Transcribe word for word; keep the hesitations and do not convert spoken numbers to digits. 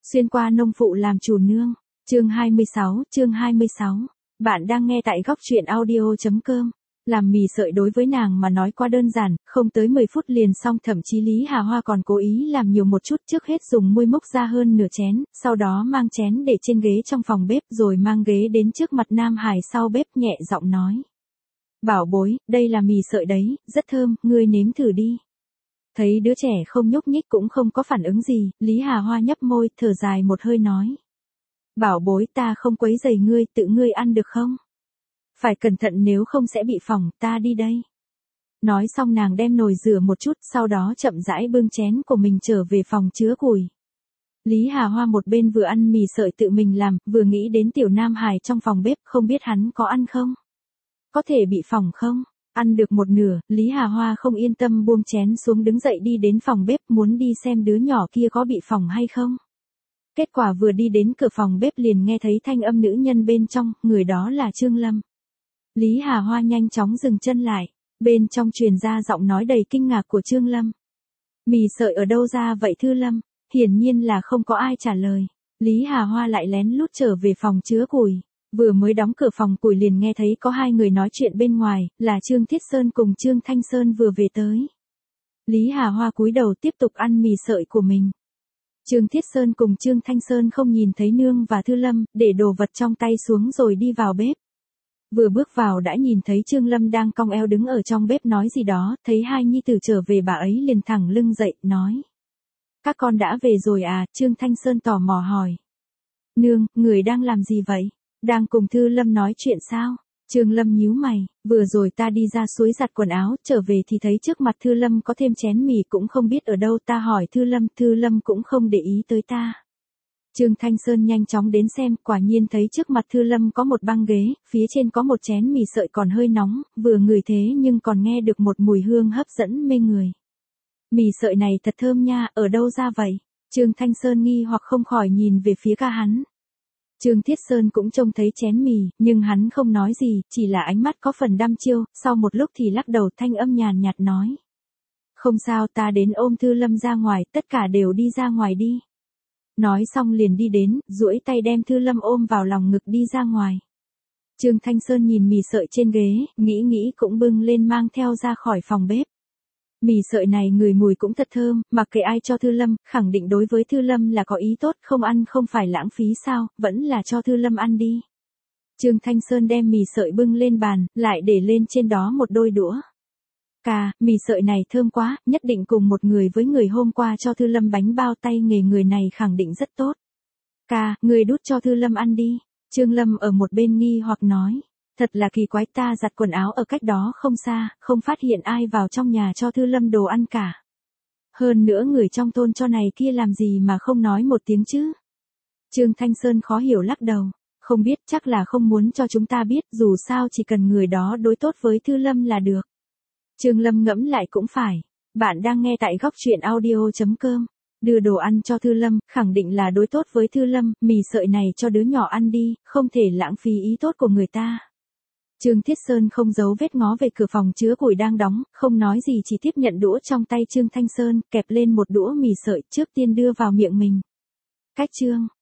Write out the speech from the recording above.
Xuyên qua nông phụ làm chủ nương. Chương hai mươi sáu, chương hai mươi sáu. Bạn đang nghe tại góc truyện audio chấm com. Làm mì sợi đối với nàng mà nói quá đơn giản, không tới mười phút liền xong, thậm chí Lý Hà Hoa còn cố ý làm nhiều một chút, trước hết dùng muôi múc ra hơn nửa chén, sau đó mang chén để trên ghế trong phòng bếp rồi mang ghế đến trước mặt Nam Hải sau bếp nhẹ giọng nói. Bảo bối, đây là mì sợi đấy, rất thơm, ngươi nếm thử đi. Thấy đứa trẻ không nhúc nhích cũng không có phản ứng gì, Lý Hà Hoa nhấp môi, thở dài một hơi nói. Bảo bối, ta không quấy rầy ngươi, tự ngươi ăn được không? Phải cẩn thận nếu không sẽ bị phỏng, ta đi đây. Nói xong nàng đem nồi rửa một chút, sau đó chậm rãi bưng chén của mình trở về phòng chứa củi. Lý Hà Hoa một bên vừa ăn mì sợi tự mình làm, vừa nghĩ đến tiểu Nam Hải trong phòng bếp, không biết hắn có ăn không? Có thể bị phỏng không? Ăn được một nửa, Lý Hà Hoa không yên tâm buông chén xuống đứng dậy đi đến phòng bếp muốn đi xem đứa nhỏ kia có bị phỏng hay không. Kết quả vừa đi đến cửa phòng bếp liền nghe thấy thanh âm nữ nhân bên trong, người đó là Trương Lâm. Lý Hà Hoa nhanh chóng dừng chân lại, bên trong truyền ra giọng nói đầy kinh ngạc của Trương Lâm. Mì sợi ở đâu ra vậy Thư Lâm? Hiển nhiên là không có ai trả lời. Lý Hà Hoa lại lén lút trở về phòng chứa củi. Vừa mới đóng cửa phòng củi liền nghe thấy có hai người nói chuyện bên ngoài, là Trương Thiết Sơn cùng Trương Thanh Sơn vừa về tới. Lý Hà Hoa cúi đầu tiếp tục ăn mì sợi của mình. Trương Thiết Sơn cùng Trương Thanh Sơn không nhìn thấy nương và Thư Lâm, để đồ vật trong tay xuống rồi đi vào bếp. Vừa bước vào đã nhìn thấy Trương Lâm đang cong eo đứng ở trong bếp nói gì đó, thấy hai nhi tử trở về bà ấy liền thẳng lưng dậy, nói. Các con đã về rồi à? Trương Thanh Sơn tò mò hỏi. Nương, người đang làm gì vậy? Đang cùng Thư Lâm nói chuyện sao? Trương Lâm nhíu mày, vừa rồi ta đi ra suối giặt quần áo, trở về thì thấy trước mặt Thư Lâm có thêm chén mì cũng không biết ở đâu, ta hỏi Thư Lâm, Thư Lâm cũng không để ý tới ta. Trương Thanh Sơn nhanh chóng đến xem, quả nhiên thấy trước mặt Thư Lâm có một băng ghế, phía trên có một chén mì sợi còn hơi nóng, vừa ngửi thế nhưng còn nghe được một mùi hương hấp dẫn mê người. Mì sợi này thật thơm nha, ở đâu ra vậy? Trương Thanh Sơn nghi hoặc không khỏi nhìn về phía ca hắn. Trương Thiết Sơn cũng trông thấy chén mì, nhưng hắn không nói gì, chỉ là ánh mắt có phần đăm chiêu, sau một lúc thì lắc đầu thanh âm nhàn nhạt nói. Không sao, ta đến ôm Thư Lâm ra ngoài, tất cả đều đi ra ngoài đi. Nói xong liền đi đến, duỗi tay đem Thư Lâm ôm vào lòng ngực đi ra ngoài. Trương Thanh Sơn nhìn mì sợi trên ghế, nghĩ nghĩ cũng bưng lên mang theo ra khỏi phòng bếp. Mì sợi này người mùi cũng thật thơm, mặc kệ ai cho Thư Lâm, khẳng định đối với Thư Lâm là có ý tốt, không ăn không phải lãng phí sao, vẫn là cho Thư Lâm ăn đi. Trương Thanh Sơn đem mì sợi bưng lên bàn, lại để lên trên đó một đôi đũa. Cà, mì sợi này thơm quá, nhất định cùng một người với người hôm qua cho Thư Lâm bánh bao tay nghề người này khẳng định rất tốt. Cà, người đút cho Thư Lâm ăn đi. Trương Lâm ở một bên nghi hoặc nói. Thật là kỳ quái, ta giặt quần áo ở cách đó không xa, không phát hiện ai vào trong nhà cho Thư Lâm đồ ăn cả. Hơn nữa người trong thôn cho này kia làm gì mà không nói một tiếng chứ. Trương Thanh Sơn khó hiểu lắc đầu. Không biết, chắc là không muốn cho chúng ta biết, dù sao chỉ cần người đó đối tốt với Thư Lâm là được. Trương Lâm ngẫm lại cũng phải. Bạn đang nghe tại góc truyện audio chấm com. Đưa đồ ăn cho Thư Lâm, khẳng định là đối tốt với Thư Lâm, mì sợi này cho đứa nhỏ ăn đi, không thể lãng phí ý tốt của người ta. Trương Thiết Sơn không giấu vết ngó về cửa phòng chứa củi đang đóng, không nói gì chỉ tiếp nhận đũa trong tay Trương Thanh Sơn, kẹp lên một đũa mì sợi trước tiên đưa vào miệng mình. Cách Trương